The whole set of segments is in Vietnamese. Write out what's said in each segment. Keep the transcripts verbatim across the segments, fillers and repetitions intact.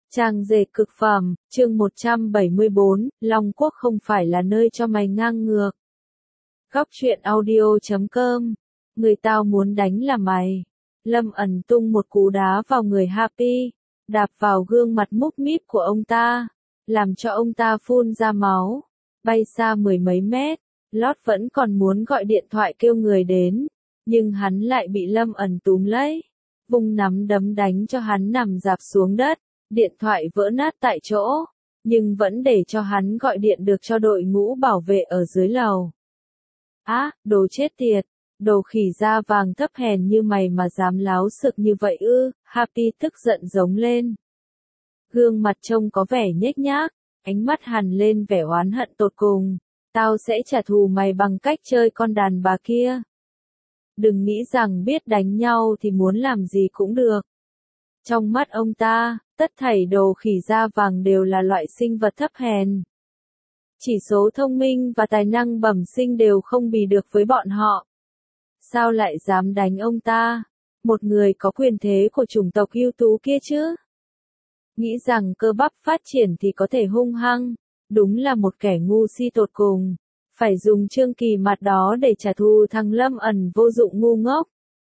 Trang dệt cực phẩm, chương một trăm bảy mươi bốn, Long Quốc không phải là nơi cho mày ngang ngược. Góc truyện audio chấm com, người tao muốn đánh là mày. Lâm ẩn tung một cú đá vào người Happy, đạp vào gương mặt múc míp của ông ta, làm cho ông ta phun ra máu, bay xa mười mấy mét. Lót vẫn còn muốn gọi điện thoại kêu người đến, nhưng hắn lại bị Lâm ẩn túm lấy, vung nắm đấm đánh cho hắn nằm rạp xuống đất. Điện thoại vỡ nát tại chỗ, nhưng vẫn để cho hắn gọi điện được cho đội ngũ bảo vệ ở dưới lầu. Á, à, đồ chết tiệt, đồ khỉ da vàng thấp hèn như mày mà dám láo xược như vậy ư, Happy tức giận giống lên. Gương mặt trông có vẻ nhếch nhác, ánh mắt hằn lên vẻ oán hận tột cùng, tao sẽ trả thù mày bằng cách chơi con đàn bà kia. Đừng nghĩ rằng biết đánh nhau thì muốn làm gì cũng được. Trong mắt ông ta, tất thảy đồ khỉ da vàng đều là loại sinh vật thấp hèn. Chỉ số thông minh và tài năng bẩm sinh đều không bì được với bọn họ. Sao lại dám đánh ông ta, một người có quyền thế của chủng tộc ưu tú kia chứ? Nghĩ rằng cơ bắp phát triển thì có thể hung hăng, đúng là một kẻ ngu si tột cùng. Phải dùng Trương Kỳ mặt đó để trả thù thằng Lâm ẩn vô dụng ngu ngốc.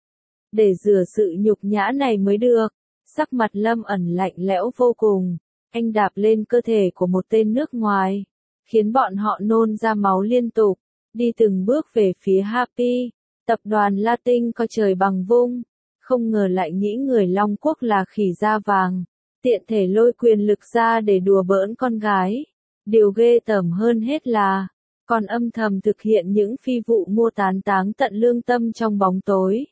Để rửa sự nhục nhã này mới được. Sắc mặt Lâm ẩn lạnh lẽo vô cùng, anh đạp lên cơ thể của một tên nước ngoài, khiến bọn họ nôn ra máu liên tục, đi từng bước về phía Happy. Tập đoàn Latin coi trời bằng vung, không ngờ lại nghĩ người Long Quốc là khỉ da vàng, tiện thể lôi quyền lực ra để đùa bỡn con gái. Điều ghê tởm hơn hết là, còn âm thầm thực hiện những phi vụ mua tán táng tận lương tâm trong bóng tối.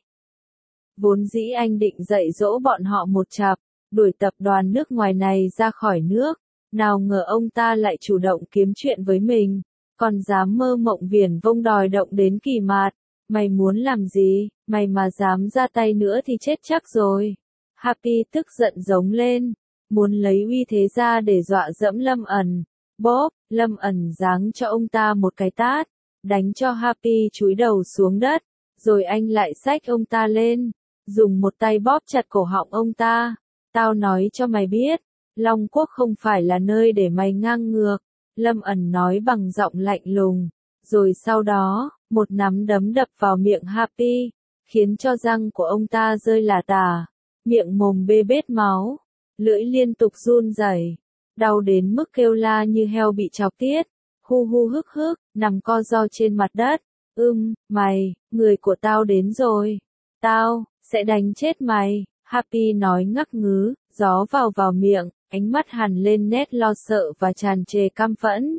Vốn dĩ anh định dạy dỗ bọn họ một chặp, đuổi tập đoàn nước ngoài này ra khỏi nước, nào ngờ ông ta lại chủ động kiếm chuyện với mình, còn dám mơ mộng viển vông đòi động đến Kỳ Mạt. Mày muốn làm gì, mày mà dám ra tay nữa thì chết chắc rồi. Happy tức giận giống lên, muốn lấy uy thế ra để dọa dẫm Lâm ẩn. Bóp, Lâm ẩn giáng cho ông ta một cái tát, đánh cho Happy chúi đầu xuống đất, rồi anh lại xách ông ta lên. Dùng một tay bóp chặt cổ họng ông ta. Tao nói cho mày biết, Long Quốc không phải là nơi để mày ngang ngược. Lâm ẩn nói bằng giọng lạnh lùng. Rồi sau đó, một nắm đấm đập vào miệng Happy, khiến cho răng của ông ta rơi lả tả, miệng mồm bê bết máu, lưỡi liên tục run rẩy, đau đến mức kêu la như heo bị chọc tiết, hu hu hức hức, nằm co ro trên mặt đất. Ưm, mày, người của tao đến rồi. Tao sẽ đánh chết mày, Happy nói ngắc ngứ, gió vào vào miệng, ánh mắt hằn lên nét lo sợ và tràn trề căm phẫn.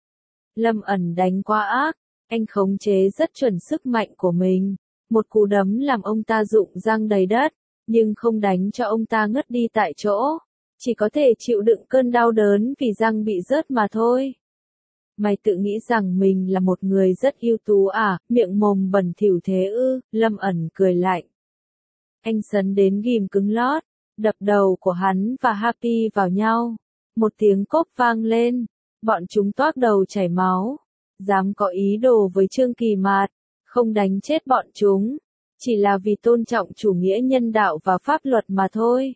Lâm ẩn đánh quá ác, anh khống chế rất chuẩn sức mạnh của mình, một cú đấm làm ông ta rụng răng đầy đất, nhưng không đánh cho ông ta ngất đi tại chỗ, chỉ có thể chịu đựng cơn đau đớn vì răng bị rớt mà thôi. Mày tự nghĩ rằng mình là một người rất ưu tú à, miệng mồm bẩn thỉu thế ư, Lâm ẩn cười lạnh. Anh sấn đến ghim cứng lót, đập đầu của hắn và Happy vào nhau. Một tiếng cốp vang lên, bọn chúng toác đầu chảy máu. Dám có ý đồ với Trương Kỳ Mạt, không đánh chết bọn chúng, chỉ là vì tôn trọng chủ nghĩa nhân đạo và pháp luật mà thôi.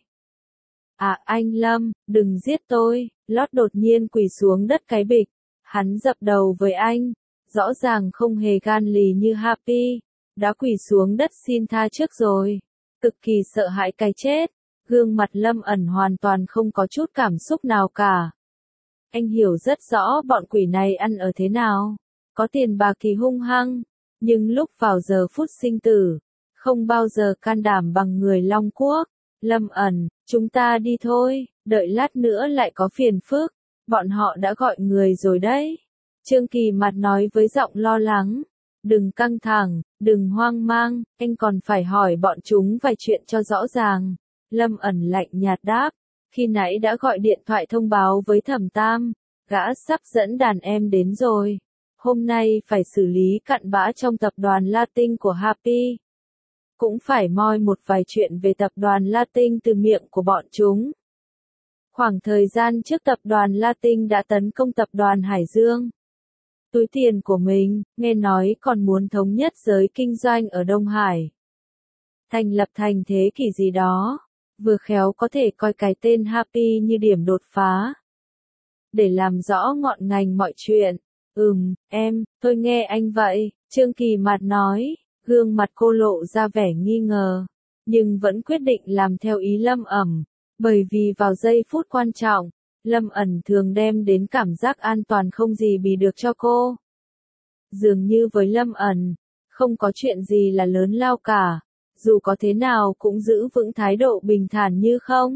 À anh Lâm, đừng giết tôi, Lót đột nhiên quỳ xuống đất cái bịch. Hắn dập đầu với anh, rõ ràng không hề gan lì như Happy, đã quỳ xuống đất xin tha trước rồi. Cực kỳ sợ hãi cái chết, gương mặt Lâm ẩn hoàn toàn không có chút cảm xúc nào cả. Anh hiểu rất rõ bọn quỷ này ăn ở thế nào, có tiền bạc thì hung hăng, nhưng lúc vào giờ phút sinh tử, không bao giờ can đảm bằng người Long Quốc. Lâm ẩn, chúng ta đi thôi, đợi lát nữa lại có phiền phức, bọn họ đã gọi người rồi đấy. Trương Kỳ mặt nói với giọng lo lắng. Đừng căng thẳng, đừng hoang mang, anh còn phải hỏi bọn chúng vài chuyện cho rõ ràng. Lâm ẩn lạnh nhạt đáp, khi nãy đã gọi điện thoại thông báo với Thẩm Tam, gã sắp dẫn đàn em đến rồi. Hôm nay phải xử lý cặn bã trong tập đoàn Latin của Happy. Cũng phải moi một vài chuyện về tập đoàn Latin từ miệng của bọn chúng. Khoảng thời gian trước tập đoàn Latin đã tấn công tập đoàn Hải Dương. Túi tiền của mình, nghe nói còn muốn thống nhất giới kinh doanh ở Đông Hải. Thành lập thành thế kỷ gì đó. vừa khéo có thể coi cái tên Happy như điểm đột phá. Để làm rõ ngọn ngành mọi chuyện. Ừm, em, tôi nghe anh vậy, Trương Kỳ Mạt nói, gương mặt cô lộ ra vẻ nghi ngờ, nhưng vẫn quyết định làm theo ý Lâm Ẩn, bởi vì vào giây phút quan trọng, Lâm Ẩn thường đem đến cảm giác an toàn không gì bì được cho cô. Dường như với Lâm Ẩn, không có chuyện gì là lớn lao cả, dù có thế nào cũng giữ vững thái độ bình thản như không.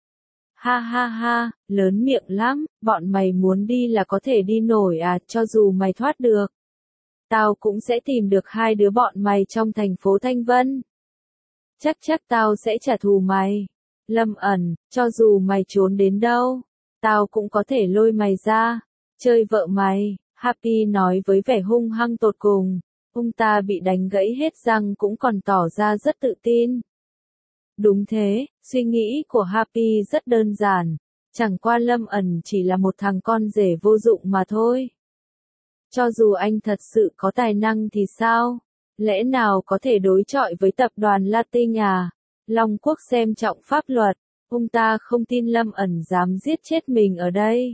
Ha ha ha, lớn miệng lắm, bọn mày muốn đi là có thể đi nổi à, cho dù mày thoát được. Tao cũng sẽ tìm được hai đứa bọn mày trong thành phố Thanh Vân. Chắc chắc tao sẽ trả thù mày. Lâm Ẩn, cho dù mày trốn đến đâu, tao cũng có thể lôi mày ra, chơi vợ mày, Happy nói với vẻ hung hăng tột cùng. Ông ta bị đánh gãy hết răng cũng còn tỏ ra rất tự tin. Đúng thế, suy nghĩ của Happy rất đơn giản, chẳng qua Lâm Ẩn chỉ là một thằng con rể vô dụng mà thôi. Cho dù anh thật sự có tài năng thì sao? Lẽ nào có thể đối chọi với tập đoàn Latin à? Long Quốc xem trọng pháp luật, ông ta không tin Lâm Ẩn dám giết chết mình ở đây.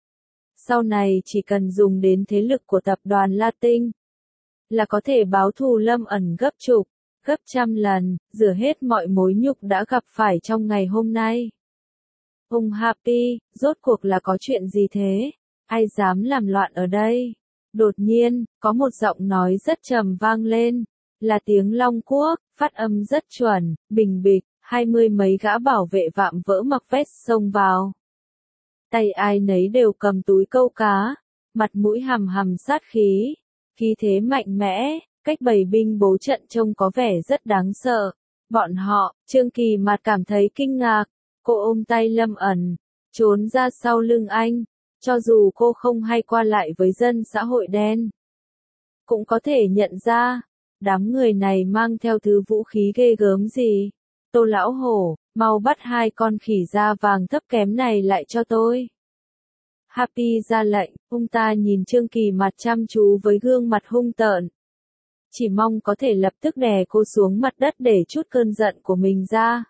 Sau này chỉ cần dùng đến thế lực của tập đoàn Latin, là có thể báo thù Lâm Ẩn gấp chục, gấp trăm lần, rửa hết mọi mối nhục đã gặp phải trong ngày hôm nay. Ông Happy, rốt cuộc là có chuyện gì thế? Ai dám làm loạn ở đây? Đột nhiên, có một giọng nói rất trầm vang lên, là tiếng Long Quốc, phát âm rất chuẩn, bình bịch, hai mươi mấy gã bảo vệ vạm vỡ mặc vest xông vào. Tay ai nấy đều cầm túi câu cá, mặt mũi hằm hằm sát khí, khí thế mạnh mẽ, cách bày binh bố trận trông có vẻ rất đáng sợ. Bọn họ, Trương Kỳ Mạt cảm thấy kinh ngạc, cô ôm tay Lâm Ẩn, trốn ra sau lưng anh, cho dù cô không hay qua lại với dân xã hội đen, cũng có thể nhận ra, đám người này mang theo thứ vũ khí ghê gớm gì. Tô lão hổ, mau bắt hai con khỉ da vàng thấp kém này lại cho tôi. Happy ra lệnh, ông ta nhìn Trương Kỳ Mạt chăm chú với gương mặt hung tợn. Chỉ mong có thể lập tức đè cô xuống mặt đất để chút cơn giận của mình ra.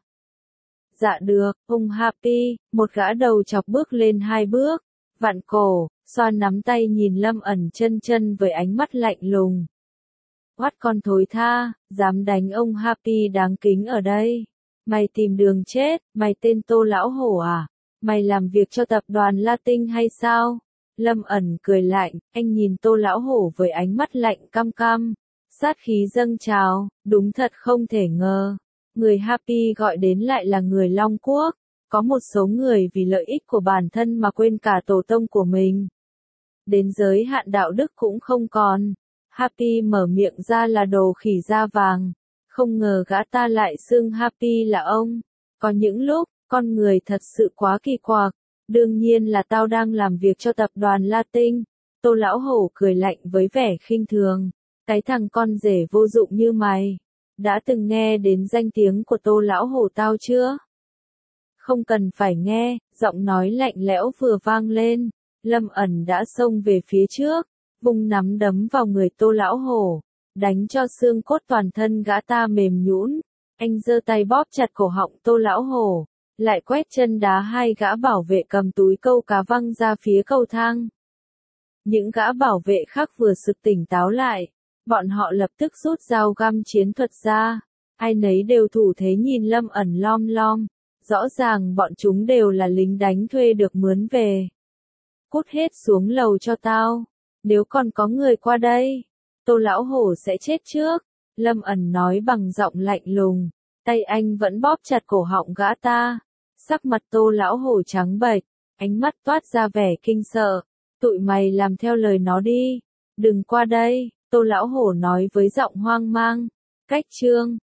Dạ được, ông Happy, một gã đầu chọc bước lên hai bước, vặn cổ, xoa nắm tay nhìn Lâm Ẩn chân chân với ánh mắt lạnh lùng. Oát con thối tha, dám đánh ông Happy đáng kính ở đây. Mày tìm đường chết, mày tên Tô lão hổ à? Mày làm việc cho tập đoàn Latin hay sao? Lâm Ẩn cười lạnh, anh nhìn Tô lão hổ với ánh mắt lạnh căm căm. Sát khí dâng trào, đúng thật không thể ngờ. Người Happy gọi đến lại là người Long Quốc. Có một số người vì lợi ích của bản thân mà quên cả tổ tông của mình. Đến giới hạn đạo đức cũng không còn. Happy mở miệng ra là đồ khỉ da vàng. Không ngờ gã ta lại xưng Happy là ông. Có những lúc, con người thật sự quá kỳ quặc. Đương nhiên là tao đang làm việc cho tập đoàn Latin. Tô lão hổ cười lạnh với vẻ khinh thường. Cái thằng con rể vô dụng như mày. Đã từng nghe đến danh tiếng của Tô lão hổ tao chưa? Không cần phải nghe, giọng nói lạnh lẽo vừa vang lên. Lâm Ẩn đã xông về phía trước, vung nắm đấm vào người Tô lão hổ, đánh cho xương cốt toàn thân gã ta mềm nhũn. Anh giơ tay bóp chặt cổ họng Tô lão hổ, lại quét chân đá hai gã bảo vệ cầm túi câu cá văng ra phía cầu thang. Những gã bảo vệ khác vừa sực tỉnh táo lại, bọn họ lập tức rút dao găm chiến thuật ra, ai nấy đều thủ thế nhìn Lâm Ẩn lom lom, rõ ràng bọn chúng đều là lính đánh thuê được mướn về. Cút hết xuống lầu cho tao, nếu còn có người qua đây, Tô lão hổ sẽ chết trước, Lâm Ẩn nói bằng giọng lạnh lùng, tay anh vẫn bóp chặt cổ họng gã ta, sắc mặt Tô lão hổ trắng bệch, ánh mắt toát ra vẻ kinh sợ, tụi mày làm theo lời nó đi, đừng qua đây. Tô lão hổ nói với giọng hoang mang. Cách chương